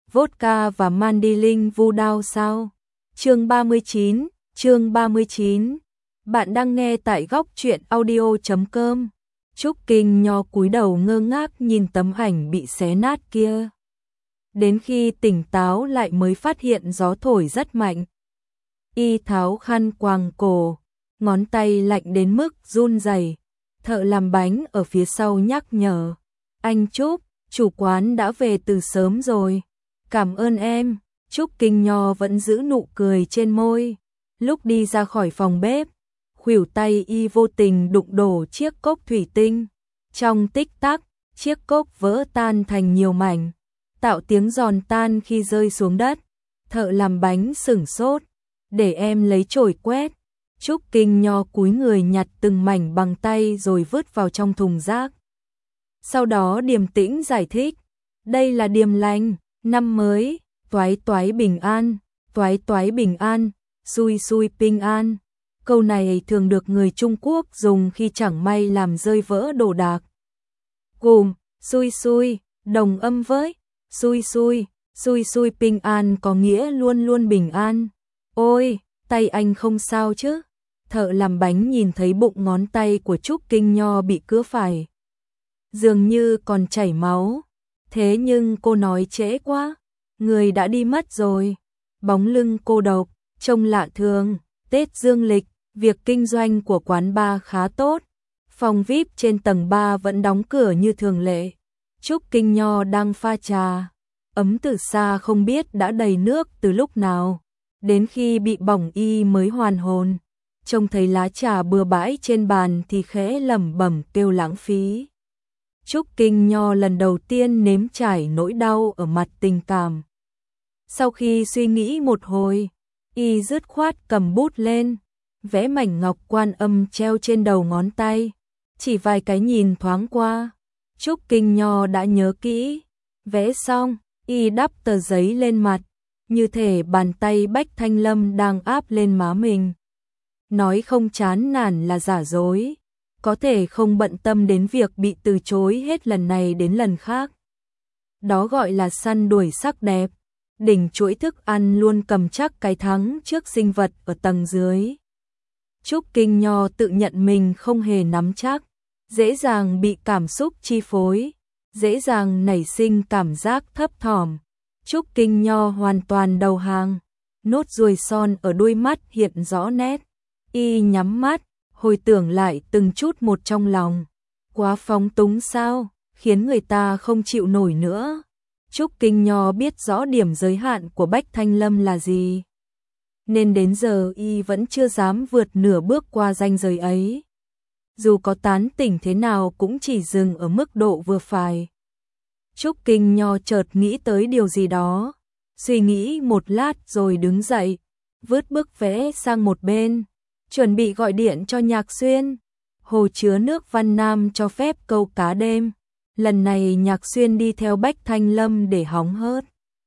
vodka và mandolin vu đao sao? Chương 39. Bạn đang nghe tại góc truyện audio.com. Trúc Kinh Nho cúi đầu ngơ ngác nhìn tấm ảnh bị xé nát kia. Đến khi tỉnh táo lại mới phát hiện gió thổi rất mạnh. Y tháo khăn quàng cổ, ngón tay lạnh đến mức run rẩy. Thợ làm bánh ở phía sau nhắc nhở. Anh Trúc, chủ quán đã về từ sớm rồi. Cảm ơn em. Trúc Kinh Nho vẫn giữ nụ cười trên môi. Lúc đi ra khỏi phòng bếp, khuỷu tay y vô tình đụng đổ chiếc cốc thủy tinh. Trong tích tắc, chiếc cốc vỡ tan thành nhiều mảnh, tạo tiếng giòn tan khi rơi xuống đất. Thợ làm bánh sửng sốt. Để em lấy chổi quét. Trúc Kinh Nho cúi người nhặt từng mảnh bằng tay rồi vứt vào trong thùng rác. Sau đó điềm tĩnh giải thích. Đây là điềm lành, năm mới, toái toái bình an, toái toái bình an, xui xui bình an. Câu này thường được người Trung Quốc dùng khi chẳng may làm rơi vỡ đồ đạc. Gồm, xui xui, đồng âm với, xui xui bình an có nghĩa luôn luôn bình an. Ôi, tay anh không sao chứ? Thợ làm bánh nhìn thấy bụng ngón tay của Trúc Kinh Nho bị cứa phải. Dường như còn chảy máu. Thế nhưng cô nói trễ quá. Người đã đi mất rồi. Bóng lưng cô độc, trông lạ thường. Tết dương lịch, việc kinh doanh của quán bar khá tốt. Phòng VIP trên tầng 3 vẫn đóng cửa như thường lệ. Trúc Kinh Nho đang pha trà. Ấm từ xa không biết đã đầy nước từ lúc nào. Đến khi bị bỏng y mới hoàn hồn. Trông thấy lá trà bừa bãi trên bàn thì khẽ lẩm bẩm kêu lãng phí. Trúc Kinh Nho lần đầu tiên nếm trải nỗi đau ở mặt tình cảm. Sau khi suy nghĩ một hồi, y dứt khoát cầm bút lên, vẽ mảnh ngọc Quan Âm treo trên đầu ngón tay. Chỉ vài cái nhìn thoáng qua, Trúc Kinh Nho đã nhớ kỹ. Vẽ xong, y đắp tờ giấy lên mặt, như thể bàn tay Bách Thanh Lâm đang áp lên má mình. Nói không chán nản là giả dối, có thể không bận tâm đến việc bị từ chối hết lần này đến lần khác. Đó gọi là săn đuổi sắc đẹp. Đỉnh chuỗi thức ăn luôn cầm chắc cái thắng trước sinh vật ở tầng dưới. Trúc Kinh Nho tự nhận mình không hề nắm chắc, dễ dàng bị cảm xúc chi phối, dễ dàng nảy sinh cảm giác thấp thỏm. Trúc Kinh Nho hoàn toàn đầu hàng, nốt ruồi son ở đuôi mắt hiện rõ nét. Y nhắm mắt, hồi tưởng lại từng chút một trong lòng. Quá phóng túng sao, khiến người ta không chịu nổi nữa. Trúc Kinh Nho biết rõ điểm giới hạn của Bách Thanh Lâm là gì. Nên đến giờ y vẫn chưa dám vượt nửa bước qua ranh giới ấy. Dù có tán tỉnh thế nào cũng chỉ dừng ở mức độ vừa phải. Trúc Kinh Nho chợt nghĩ tới điều gì đó. Suy nghĩ một lát rồi đứng dậy, vứt bức vẽ sang một bên. Chuẩn bị gọi điện cho Nhạc Xuyên. Hồ chứa nước Văn Nam cho phép câu cá đêm. Lần này Nhạc Xuyên đi theo Bách Thanh Lâm để hóng hớt.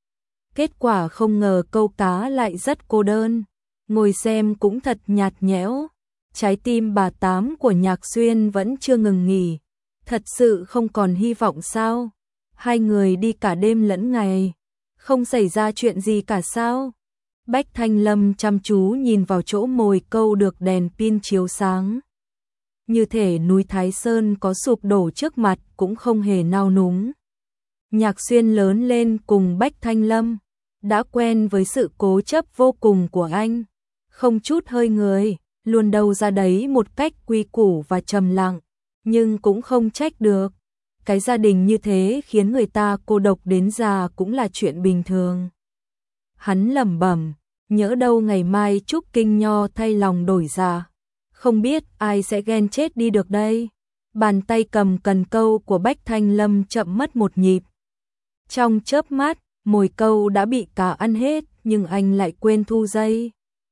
Kết quả không ngờ câu cá lại rất cô đơn. Ngồi xem cũng thật nhạt nhẽo. Trái tim bà Tám của Nhạc Xuyên vẫn chưa ngừng nghỉ. Thật sự không còn hy vọng sao? Hai người đi cả đêm lẫn ngày. Không xảy ra chuyện gì cả sao? Bách Thanh Lâm chăm chú nhìn vào chỗ mồi câu được đèn pin chiếu sáng. Như thể núi Thái Sơn có sụp đổ trước mặt cũng không hề nao núng. Nhạc Xuyên lớn lên cùng Bách Thanh Lâm, đã quen với sự cố chấp vô cùng của anh. Không chút hơi người, luôn đâu ra đấy một cách quy củ và trầm lặng, nhưng cũng không trách được. Cái gia đình như thế khiến người ta cô độc đến già cũng là chuyện bình thường. Hắn lẩm bẩm, nhỡ đâu ngày mai Trúc Kinh Nho thay lòng đổi dạ. Không biết ai sẽ ghen chết đi được đây. Bàn tay cầm cần câu của Bách Thanh Lâm chậm mất một nhịp. Trong chớp mắt, mồi câu đã bị cá ăn hết, nhưng anh lại quên thu dây.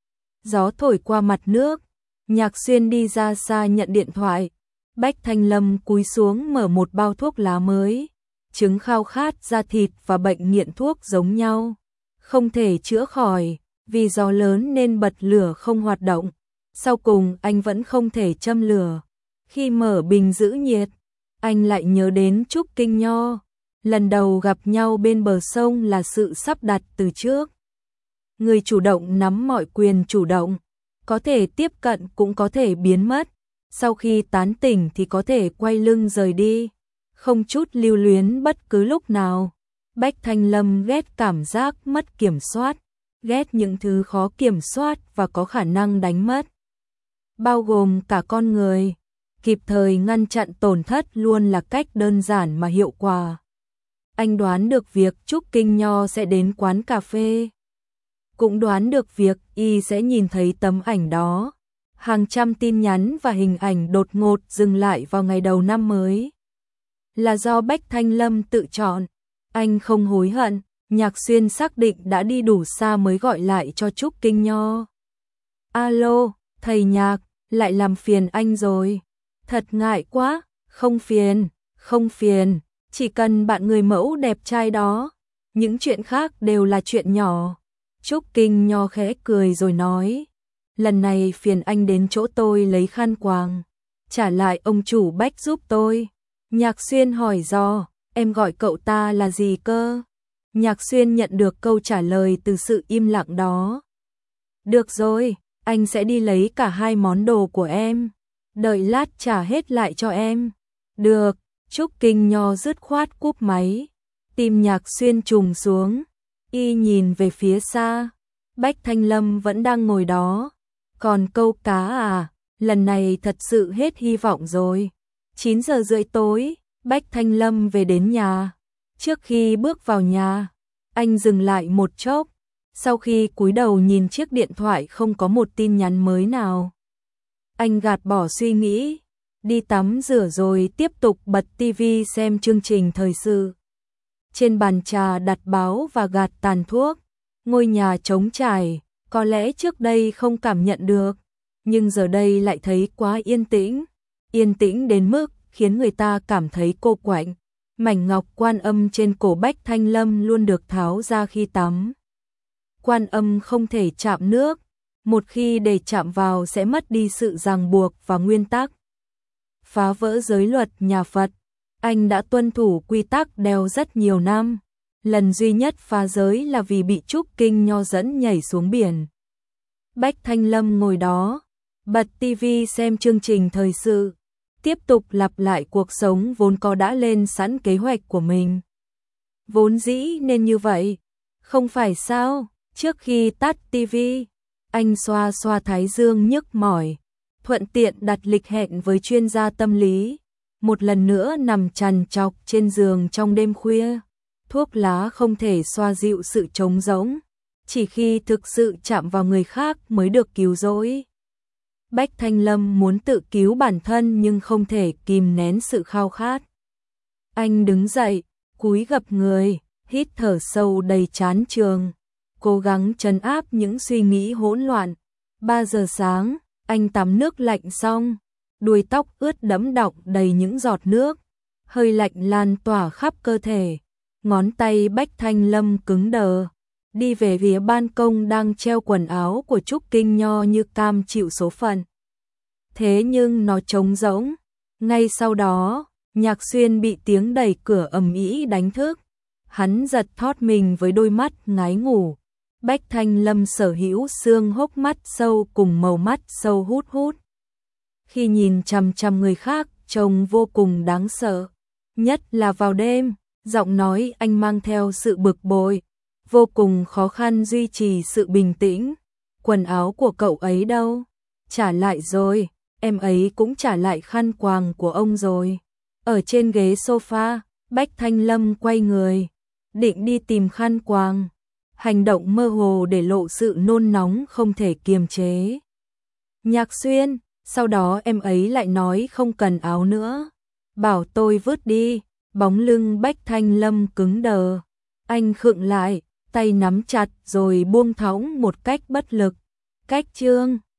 Gió thổi qua mặt nước, Nhạc Xuyên đi ra xa nhận điện thoại. Bách Thanh Lâm cúi xuống mở một bao thuốc lá mới. Chứng khao khát, da thịt và bệnh nghiện thuốc giống nhau. Không thể chữa khỏi, vì gió lớn nên bật lửa không hoạt động. Sau cùng anh vẫn không thể châm lửa. Khi mở bình giữ nhiệt, anh lại nhớ đến Trúc Kinh Nho. Lần đầu gặp nhau bên bờ sông là sự sắp đặt từ trước. Người chủ động nắm mọi quyền chủ động, có thể tiếp cận cũng có thể biến mất, sau khi tán tỉnh thì có thể quay lưng rời đi, không chút lưu luyến bất cứ lúc nào. Bách Thanh Lâm ghét cảm giác mất kiểm soát, ghét những thứ khó kiểm soát và có khả năng đánh mất, bao gồm cả con người. Kịp thời ngăn chặn tổn thất luôn là cách đơn giản mà hiệu quả. Anh đoán được việc Trúc Kinh Nho sẽ đến quán cà phê, cũng đoán được việc y sẽ nhìn thấy tấm ảnh đó. Hàng trăm tin nhắn và hình ảnh đột ngột dừng lại vào ngày đầu năm mới. Là do Bách Thanh Lâm tự chọn. Anh không hối hận, Nhạc Xuyên xác định đã đi đủ xa mới gọi lại cho Trúc Kinh Nho. Alo, thầy Nhạc, lại làm phiền anh rồi. Thật ngại quá, không phiền, không phiền, chỉ cần bạn người mẫu đẹp trai đó. Những chuyện khác đều là chuyện nhỏ. Trúc Kinh Nho khẽ cười rồi nói, lần này phiền anh đến chỗ tôi lấy khăn quàng, trả lại ông chủ Bách giúp tôi. Nhạc Xuyên hỏi do, em gọi cậu ta là gì cơ? Nhạc Xuyên nhận được câu trả lời từ sự im lặng đó. Được rồi, anh sẽ đi lấy cả hai món đồ của em, đợi lát trả hết lại cho em. Được, Trúc Kinh Nho dứt khoát cúp máy. Tim Nhạc Xuyên trùng xuống, y nhìn về phía xa, Bách Thanh Lâm vẫn đang ngồi đó. Còn câu cá à, lần này thật sự hết hy vọng rồi. 9 giờ rưỡi tối, Bách Thanh Lâm về đến nhà. Trước khi bước vào nhà, anh dừng lại một chốc, sau khi cúi đầu nhìn chiếc điện thoại không có một tin nhắn mới nào. Anh gạt bỏ suy nghĩ, đi tắm rửa rồi tiếp tục bật tivi xem chương trình thời sự. Trên bàn trà đặt báo và gạt tàn thuốc, ngôi nhà trống trải, có lẽ trước đây không cảm nhận được, nhưng giờ đây lại thấy quá yên tĩnh đến mức khiến người ta cảm thấy cô quạnh. Mảnh ngọc Quan Âm trên cổ Bách Thanh Lâm luôn được tháo ra khi tắm. Quan Âm không thể chạm nước, một khi để chạm vào sẽ mất đi sự ràng buộc và nguyên tắc. Phá vỡ giới luật nhà Phật, anh đã tuân thủ quy tắc đeo rất nhiều năm. Lần duy nhất phá giới là vì bị Trúc Kinh Nho dẫn nhảy xuống biển. Bách Thanh Lâm ngồi đó, bật tivi xem chương trình thời sự, tiếp tục lặp lại cuộc sống vốn có đã lên sẵn kế hoạch của mình. Vốn dĩ nên như vậy, không phải sao? Trước khi tắt tivi, anh xoa xoa thái dương nhức mỏi, thuận tiện đặt lịch hẹn với chuyên gia tâm lý. Một lần nữa nằm trằn trọc trên giường trong đêm khuya. Thuốc lá không thể xoa dịu sự trống rỗng, chỉ khi thực sự chạm vào người khác mới được cứu rỗi. Bách Thanh Lâm muốn tự cứu bản thân nhưng không thể kìm nén sự khao khát. Anh đứng dậy, cúi gập người, hít thở sâu đầy chán chường, cố gắng trấn áp những suy nghĩ hỗn loạn. 3 giờ sáng, anh tắm nước lạnh xong, đuôi tóc ướt đẫm đọng đầy những giọt nước, hơi lạnh lan tỏa khắp cơ thể. Ngón tay Bách Thanh Lâm cứng đờ, đi về phía ban công đang treo quần áo của Trúc Kinh Nho như cam chịu số phận. Thế nhưng nó trống rỗng. Ngay sau đó, Nhạc Xuyên bị tiếng đẩy cửa ầm ĩ đánh thức. Hắn giật thót mình với đôi mắt ngái ngủ. Bách Thanh Lâm sở hữu xương hốc mắt sâu cùng màu mắt sâu hút hút. Khi nhìn chằm chằm người khác, trông vô cùng đáng sợ. Nhất là vào đêm, giọng nói anh mang theo sự bực bội, vô cùng khó khăn duy trì sự bình tĩnh. Quần áo của cậu ấy đâu? Trả lại rồi, em ấy cũng trả lại khăn quàng của ông rồi. Ở trên ghế sofa, Bách Thanh Lâm quay người, định đi tìm khăn quàng. Hành động mơ hồ để lộ sự nôn nóng không thể kiềm chế. Nhạc Xuyên, sau đó em ấy lại nói không cần áo nữa, bảo tôi vứt đi. Bóng lưng Bách Thanh Lâm cứng đờ. Anh khựng lại, tay nắm chặt rồi buông thõng một cách bất lực. Cách chương